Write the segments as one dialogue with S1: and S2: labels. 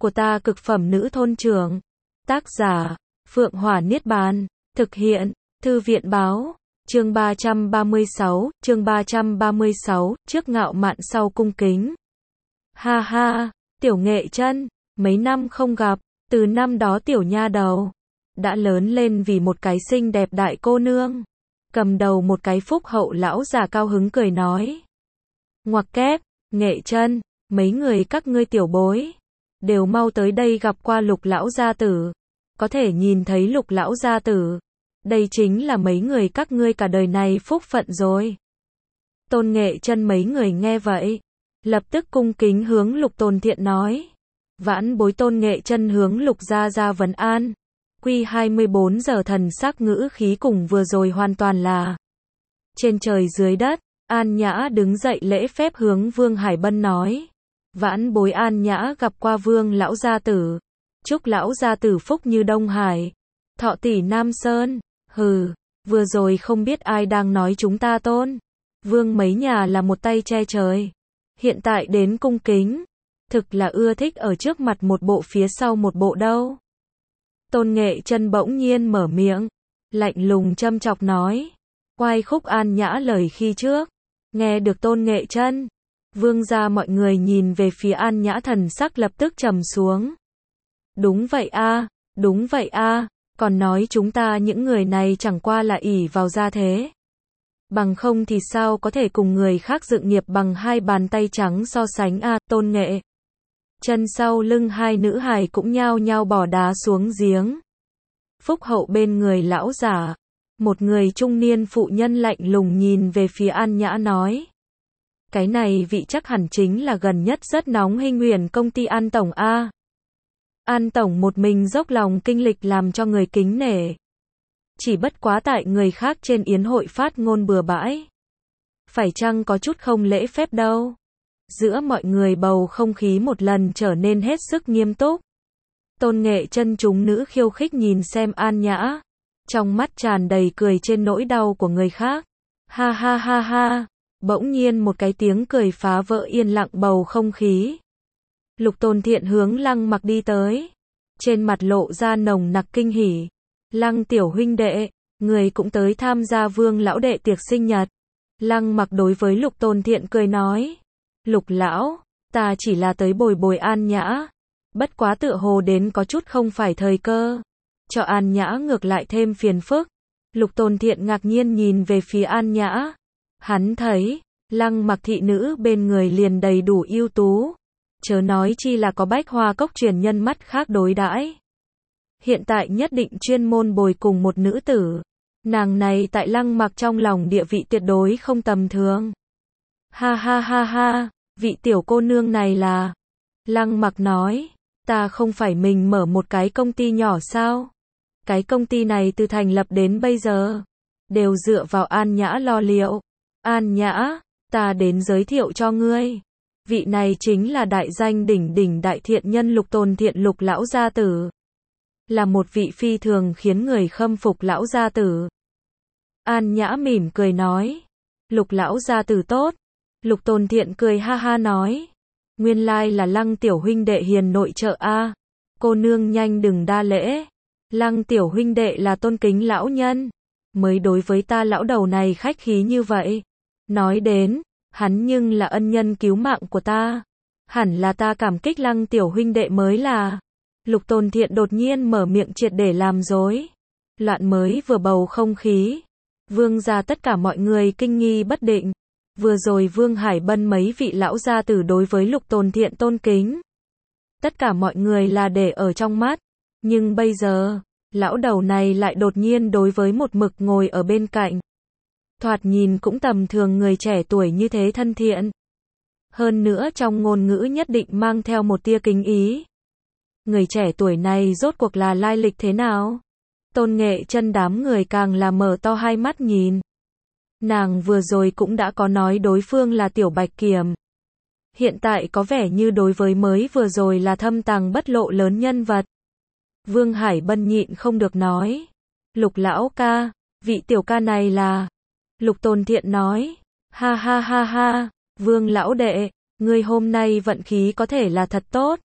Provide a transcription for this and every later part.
S1: của ta cực phẩm nữ thôn trưởng. Tác giả, Phượng Hỏa Niết Bàn. Thực hiện, Thư viện báo. Chương 336, trước ngạo mạn sau cung kính. Ha ha, Tiểu Nghệ Chân, mấy năm không gặp, từ năm đó tiểu nha đầu đã lớn lên vì một cái xinh đẹp đại cô nương. Cầm đầu một cái phúc hậu lão già cao hứng cười nói. Ngoặc kép, Nghệ Chân, mấy người các ngươi tiểu bối đều mau tới đây gặp qua Lục lão gia tử. Có thể nhìn thấy Lục lão gia tử, đây chính là mấy người các ngươi cả đời này phúc phận rồi. Tôn Nghệ Chân mấy người nghe vậy, lập tức cung kính hướng Lục Tôn Thiện nói. Vãn bối Tôn Nghệ Chân hướng Lục gia gia vấn an. Quy 24 giờ thần sắc ngữ khí cùng vừa rồi hoàn toàn là trên trời dưới đất. An Nhã đứng dậy lễ phép hướng Vương Hải Bân nói. Vãn bối An Nhã gặp qua Vương lão gia tử. Chúc lão gia tử phúc như Đông Hải, thọ tỷ Nam Sơn. Hừ, vừa rồi không biết ai đang nói chúng ta Tôn Vương mấy nhà là một tay che trời. Hiện tại đến cung kính, thực là ưa thích ở trước mặt một bộ phía sau một bộ đâu. Tôn Nghệ Chân bỗng nhiên mở miệng, lạnh lùng châm chọc nói. Oai khúc An Nhã lời khi trước. Nghe được Tôn Nghệ Chân, Vương gia mọi người nhìn về phía An Nhã thần sắc lập tức trầm xuống. Đúng vậy a, đúng vậy a, còn nói chúng ta những người này chẳng qua là ỷ vào gia thế. Bằng không thì sao có thể cùng người khác dựng nghiệp bằng hai bàn tay trắng so sánh a. Tôn Nghệ Chân sau lưng hai nữ hài cũng nhao nhao bỏ đá xuống giếng. Phúc hậu bên người lão giả, một người trung niên phụ nhân lạnh lùng nhìn về phía An Nhã nói. Cái này vị chắc hẳn chính là gần nhất rất nóng Hinh Huyền công ty An tổng a. An tổng một mình dốc lòng kinh lịch làm cho người kính nể. Chỉ bất quá tại người khác trên yến hội phát ngôn bừa bãi. Phải chăng có chút không lễ phép đâu. Giữa mọi người bầu không khí một lần trở nên hết sức nghiêm túc. Tôn Nghệ Chân chúng nữ khiêu khích nhìn xem An Nhã, trong mắt tràn đầy cười trên nỗi đau của người khác. Ha ha ha ha, bỗng nhiên một cái tiếng cười phá vỡ yên lặng bầu không khí. Lục Tôn Thiện hướng Lăng Mặc đi tới, trên mặt lộ ra nồng nặc kinh hỉ. Lăng tiểu huynh đệ, người cũng tới tham gia Vương lão đệ tiệc sinh nhật. Lăng Mặc đối với Lục Tôn Thiện cười nói. Lục lão, ta chỉ là tới bồi bồi An Nhã, bất quá tựa hồ đến có chút không phải thời cơ, cho An Nhã ngược lại thêm phiền phức. Lục Tôn Thiện ngạc nhiên nhìn về phía An Nhã, hắn thấy Lăng Mặc thị nữ bên người liền đầy đủ ưu tú, chớ nói chi là có Bách Hoa Cốc truyền nhân mắt khác đối đãi. Hiện tại nhất định chuyên môn bồi cùng một nữ tử, nàng này tại Lăng Mặc trong lòng địa vị tuyệt đối không tầm thường. Ha ha ha ha, vị tiểu cô nương này là. Lăng Mặc nói, ta không phải mình mở một cái công ty nhỏ sao? Cái công ty này từ thành lập đến bây giờ, đều dựa vào An Nhã lo liệu. An Nhã, ta đến giới thiệu cho ngươi. Vị này chính là đại danh đỉnh đỉnh đại thiện nhân Lục Tôn Thiện Lục lão gia tử. Là một vị phi thường khiến người khâm phục lão gia tử. An Nhã mỉm cười nói. Lục lão gia tử tốt. Lục Tôn Thiện cười ha ha nói. Nguyên lai là Lăng tiểu huynh đệ hiền nội trợ a. Cô nương nhanh đừng đa lễ. Lăng tiểu huynh đệ là tôn kính lão nhân, mới đối với ta lão đầu này khách khí như vậy. Nói đến, hắn nhưng là ân nhân cứu mạng của ta. Hẳn là ta cảm kích Lăng tiểu huynh đệ mới là. Lục Tôn Thiện đột nhiên mở miệng triệt để làm rối loạn mới vừa bầu không khí. Vương gia tất cả mọi người kinh nghi bất định. Vừa rồi Vương Hải Bân mấy vị lão gia tử đối với Lục Tôn Thiện tôn kính, tất cả mọi người là để ở trong mắt. Nhưng bây giờ, lão đầu này lại đột nhiên đối với một mực ngồi ở bên cạnh, thoạt nhìn cũng tầm thường người trẻ tuổi như thế thân thiện. Hơn nữa trong ngôn ngữ nhất định mang theo một tia kính ý. Người trẻ tuổi này rốt cuộc là lai lịch thế nào? Tôn Nghệ Chân đám người càng là mở to hai mắt nhìn. Nàng vừa rồi cũng đã có nói đối phương là Tiểu Bạch Kiểm. Hiện tại có vẻ như đối với mới vừa rồi là thâm tàng bất lộ lớn nhân vật. Vương Hải Bân nhịn không được nói. Lục lão ca, vị tiểu ca này là. Lục Tôn Thiện nói. Ha ha ha ha, Vương lão đệ, ngươi hôm nay vận khí có thể là thật tốt.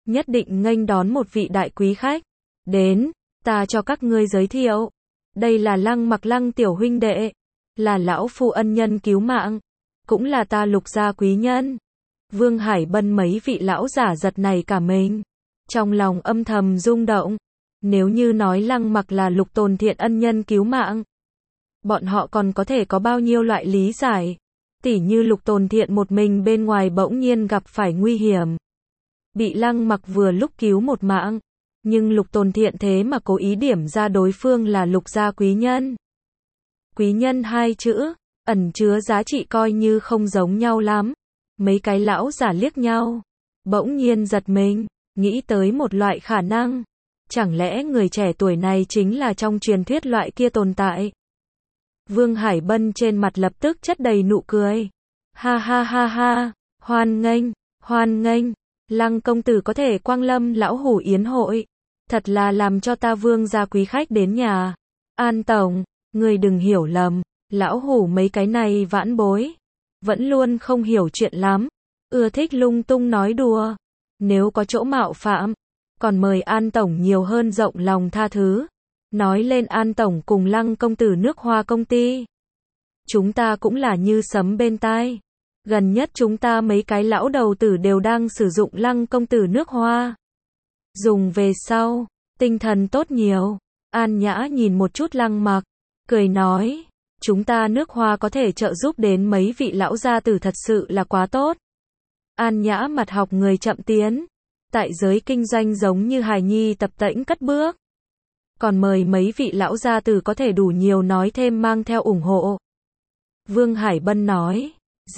S1: nhất định nghênh đón một vị đại quý khách. Đến, ta cho các ngươi giới thiệu. Đây là Lăng Mặc Lăng tiểu huynh đệ, là lão phu ân nhân cứu mạng, cũng là ta Lục gia quý nhân. Vương Hải Bân mấy vị lão giả giật này cả mình, trong lòng âm thầm rung động. Nếu như nói Lăng Mặc là Lục Tồn Thiện ân nhân cứu mạng, bọn họ còn có thể có bao nhiêu loại lý giải. Tỉ như Lục Tồn Thiện một mình bên ngoài bỗng nhiên gặp phải nguy hiểm, bị Lăng Mặc vừa lúc cứu một mạng, nhưng Lục Tồn Thiện thế mà cố ý điểm ra đối phương là Lục gia quý nhân. Quý nhân hai chữ, ẩn chứa giá trị coi như không giống nhau lắm. Mấy cái lão giả liếc nhau, bỗng nhiên giật mình, nghĩ tới một loại khả năng. Chẳng lẽ người trẻ tuổi này chính là trong truyền thuyết loại kia tồn tại? Vương Hải Bân trên mặt lập tức chất đầy nụ cười. Ha ha ha ha, hoan nghênh, Lăng công tử có thể quang lâm lão hủ yến hội. Thật là làm cho ta Vương gia quý khách đến nhà. An tổng, người đừng hiểu lầm, lão hủ mấy cái này vãn bối vẫn luôn không hiểu chuyện lắm, ưa thích lung tung nói đùa. Nếu có chỗ mạo phạm, còn mời An tổng nhiều hơn rộng lòng tha thứ. Nói lên An tổng cùng Lăng công tử nước Hoa công ty, chúng ta cũng là như sấm bên tai. Gần nhất chúng ta mấy cái lão đầu tử đều đang sử dụng Lăng công tử nước Hoa. Dùng về sau, tinh thần tốt nhiều. An Nhã nhìn một chút Lăng Mặc, cười nói, chúng ta nước Hoa có thể trợ giúp đến mấy vị lão gia tử thật sự là quá tốt. An Nhã mặt học người chậm tiến, tại giới kinh doanh giống như hài nhi tập tễnh cất bước. Còn mời mấy vị lão gia tử có thể đủ nhiều nói thêm mang theo ủng hộ. Vương Hải Bân nói,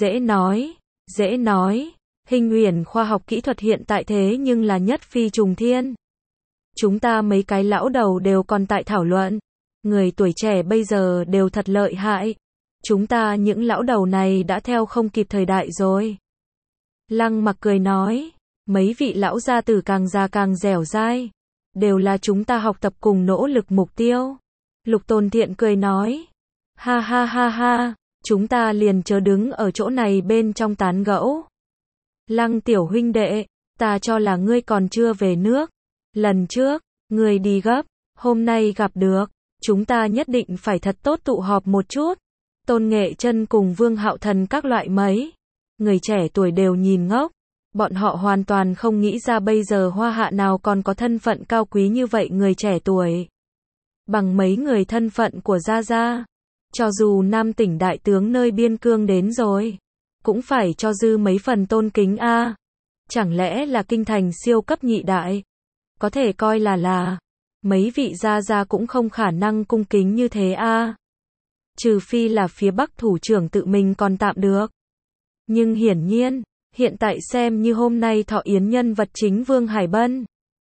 S1: dễ nói, Hình Uyển khoa học kỹ thuật hiện tại thế nhưng là nhất phi trùng thiên. Chúng ta mấy cái lão đầu đều còn tại thảo luận, người tuổi trẻ bây giờ đều thật lợi hại. Chúng ta những lão đầu này đã theo không kịp thời đại rồi. Lăng Mặc cười nói, mấy vị lão gia tử càng già càng dẻo dai, đều là chúng ta học tập cùng nỗ lực mục tiêu. Lục Tồn Thiện cười nói, ha ha ha ha, chúng ta liền chờ đứng ở chỗ này bên trong tán gẫu. Lăng tiểu huynh đệ, ta cho là ngươi còn chưa về nước. Lần trước, ngươi đi gấp, hôm nay gặp được, chúng ta nhất định phải thật tốt tụ họp một chút. Tôn Nghệ Chân cùng Vương Hạo Thần các loại mấy người trẻ tuổi đều nhìn ngốc. Bọn họ hoàn toàn không nghĩ ra bây giờ Hoa Hạ nào còn có thân phận cao quý như vậy người trẻ tuổi. Bằng mấy người thân phận của Gia Gia, cho dù Nam tỉnh đại tướng nơi biên cương đến rồi, cũng phải cho dư mấy phần tôn kính a. Chẳng lẽ là kinh thành siêu cấp nhị đại? Có thể coi là mấy vị Gia Gia cũng không khả năng cung kính như thế a. Trừ phi là phía Bắc thủ trưởng tự mình còn tạm được. Nhưng hiển nhiên, hiện tại xem như hôm nay thọ yến nhân vật chính Vương Hải Bân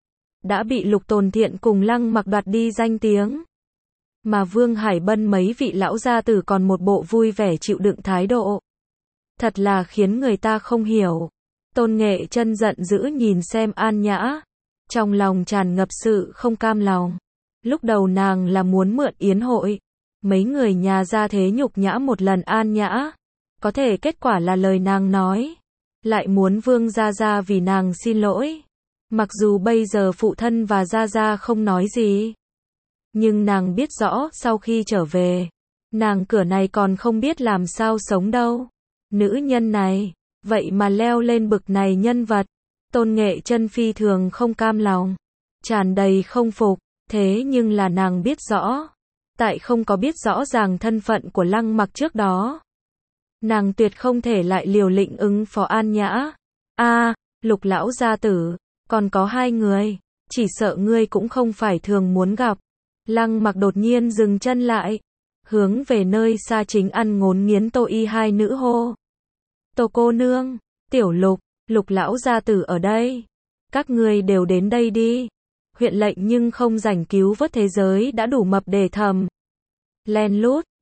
S1: đã bị Lục Tồn Thiện cùng Lăng Mặc đoạt đi danh tiếng. Mà Vương Hải Bân mấy vị lão gia tử còn một bộ vui vẻ chịu đựng thái độ. Thật là khiến người ta không hiểu. Tôn Nghệ Chân giận dữ nhìn xem An Nhã, trong lòng tràn ngập sự không cam lòng. Lúc đầu nàng là muốn mượn yến hội, mấy người nhà ra thế nhục nhã một lần An Nhã. Có thể kết quả là lời nàng nói, lại muốn Vương Gia Gia vì nàng xin lỗi. Mặc dù bây giờ phụ thân và Gia Gia không nói gì, nhưng nàng biết rõ sau khi trở về, nàng cửa này còn không biết làm sao sống đâu. Nữ nhân này, vậy mà leo lên bực này nhân vật. Tôn Nghệ Chân phi thường không cam lòng, tràn đầy không phục. Thế nhưng là nàng biết rõ, tại không có biết rõ ràng thân phận của Lăng Mặc trước đó, nàng tuyệt không thể lại liều lĩnh ứng phó An Nhã. Lục lão gia tử, còn có hai người, chỉ sợ ngươi cũng không phải thường muốn gặp. Lăng Mặc đột nhiên dừng chân lại, hướng về nơi xa chính ăn ngốn nghiến Tô Y hai nữ hô. Tô cô nương, Tiểu Lục, Lục lão gia tử ở đây. Các ngươi đều đến đây đi. Huyện lệnh nhưng không rảnh cứu vớt thế giới đã đủ mập để thầm. Len lút,